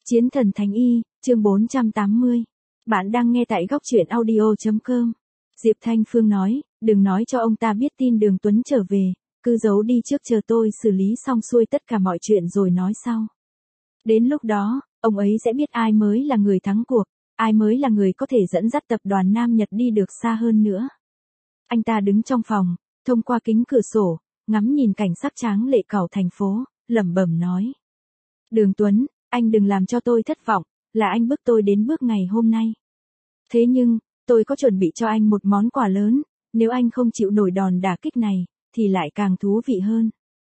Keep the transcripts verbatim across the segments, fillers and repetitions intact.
Chiến thần Thánh Y, chương bốn trăm tám mươi. Bạn đang nghe tại góc truyện audio chấm com. Diệp Thanh Phương nói, đừng nói cho ông ta biết tin Đường Tuấn trở về, cứ giấu đi trước chờ tôi xử lý xong xuôi tất cả mọi chuyện rồi nói sau. Đến lúc đó, ông ấy sẽ biết ai mới là người thắng cuộc, ai mới là người có thể dẫn dắt tập đoàn Nam Nhật đi được xa hơn nữa. Anh ta đứng trong phòng, thông qua kính cửa sổ, ngắm nhìn cảnh sắc tráng lệ cẩu thành phố, lẩm bẩm nói. Đường Tuấn, anh đừng làm cho tôi thất vọng, là anh bức tôi đến bước ngày hôm nay. Thế nhưng, tôi có chuẩn bị cho anh một món quà lớn, nếu anh không chịu nổi đòn đả kích này, thì lại càng thú vị hơn.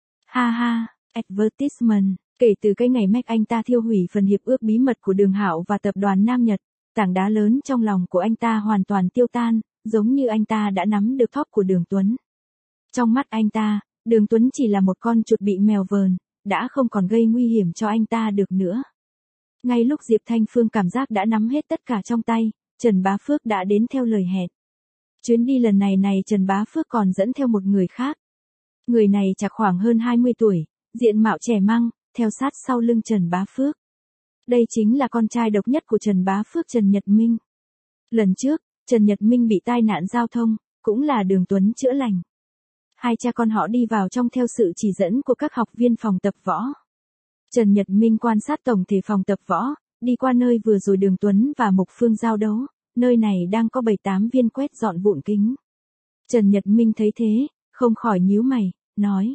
Ha ha, advertisement, kể từ cái ngày Mac anh ta thiêu hủy phần hiệp ước bí mật của Đường Hạo và tập đoàn Nam Nhật, tảng đá lớn trong lòng của anh ta hoàn toàn tiêu tan, giống như anh ta đã nắm được thóp của Đường Tuấn. Trong mắt anh ta, Đường Tuấn chỉ là một con chuột bị mèo vờn, đã không còn gây nguy hiểm cho anh ta được nữa. Ngay lúc Diệp Thanh Phương cảm giác đã nắm hết tất cả trong tay, Trần Bá Phước đã đến theo lời hẹn. Chuyến đi lần này này Trần Bá Phước còn dẫn theo một người khác. Người này chạc khoảng hơn hai mươi tuổi, diện mạo trẻ măng, theo sát sau lưng Trần Bá Phước. Đây chính là con trai độc nhất của Trần Bá Phước, Trần Nhật Minh. Lần trước, Trần Nhật Minh bị tai nạn giao thông, cũng là Đường Tuấn chữa lành. Hai cha con họ đi vào trong theo sự chỉ dẫn của các học viên phòng tập võ. Trần Nhật Minh quan sát tổng thể phòng tập võ, đi qua nơi vừa rồi Đường Tuấn và Mục Phương giao đấu, nơi này đang có bảy tám viên quét dọn vụn kính. Trần Nhật Minh thấy thế, không khỏi nhíu mày, nói.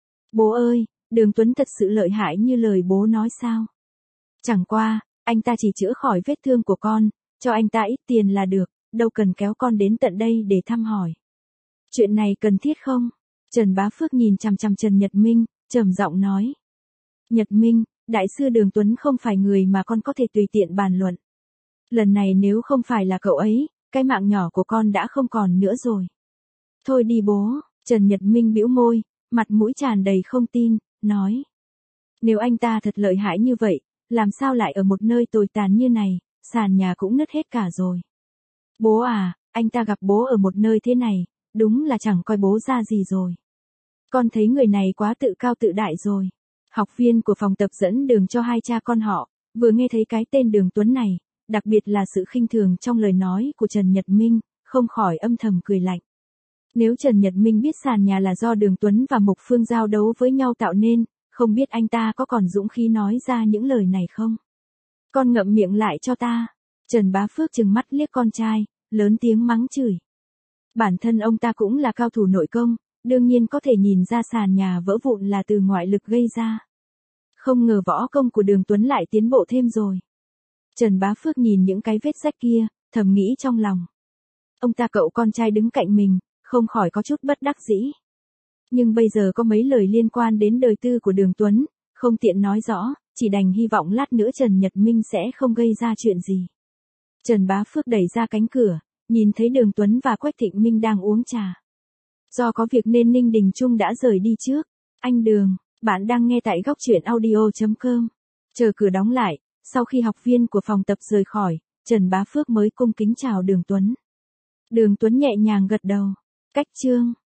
Bố ơi, Đường Tuấn thật sự lợi hại như lời bố nói sao? Chẳng qua, anh ta chỉ chữa khỏi vết thương của con, cho anh ta ít tiền là được, đâu cần kéo con đến tận đây để thăm hỏi. Chuyện này cần thiết không? Trần Bá Phước nhìn chằm chằm Trần Nhật Minh, trầm giọng nói. Nhật Minh, đại sư Đường Tuấn không phải người mà con có thể tùy tiện bàn luận. Lần này nếu không phải là cậu ấy, cái mạng nhỏ của con đã không còn nữa rồi. Thôi đi bố, Trần Nhật Minh bĩu môi, mặt mũi tràn đầy không tin, nói. Nếu anh ta thật lợi hại như vậy, làm sao lại ở một nơi tồi tàn như này, sàn nhà cũng nứt hết cả rồi. Bố à, anh ta gặp bố ở một nơi thế này, đúng là chẳng coi bố ra gì rồi. Con thấy người này quá tự cao tự đại rồi. Học viên của phòng tập dẫn đường cho hai cha con họ, vừa nghe thấy cái tên Đường Tuấn này, đặc biệt là sự khinh thường trong lời nói của Trần Nhật Minh, không khỏi âm thầm cười lạnh. Nếu Trần Nhật Minh biết sàn nhà là do Đường Tuấn và Mục Phương giao đấu với nhau tạo nên, không biết anh ta có còn dũng khí nói ra những lời này không? Con ngậm miệng lại cho ta. Trần Bá Phước trừng mắt liếc con trai, lớn tiếng mắng chửi. Bản thân ông ta cũng là cao thủ nội công, đương nhiên có thể nhìn ra sàn nhà vỡ vụn là từ ngoại lực gây ra. Không ngờ võ công của Đường Tuấn lại tiến bộ thêm rồi. Trần Bá Phước nhìn những cái vết rách kia, thầm nghĩ trong lòng. Ông ta cậu con trai đứng cạnh mình, không khỏi có chút bất đắc dĩ. Nhưng bây giờ có mấy lời liên quan đến đời tư của Đường Tuấn, không tiện nói rõ, chỉ đành hy vọng lát nữa Trần Nhật Minh sẽ không gây ra chuyện gì. Trần Bá Phước đẩy ra cánh cửa, nhìn thấy Đường Tuấn và Quách Thịnh Minh đang uống trà. Do có việc nên Ninh Đình Trung đã rời đi trước. Anh Đường, bạn đang nghe tại góc truyện audio chấm com. Chờ cửa đóng lại, sau khi học viên của phòng tập rời khỏi, Trần Bá Phước mới cung kính chào Đường Tuấn. Đường Tuấn nhẹ nhàng gật đầu. Cách chương.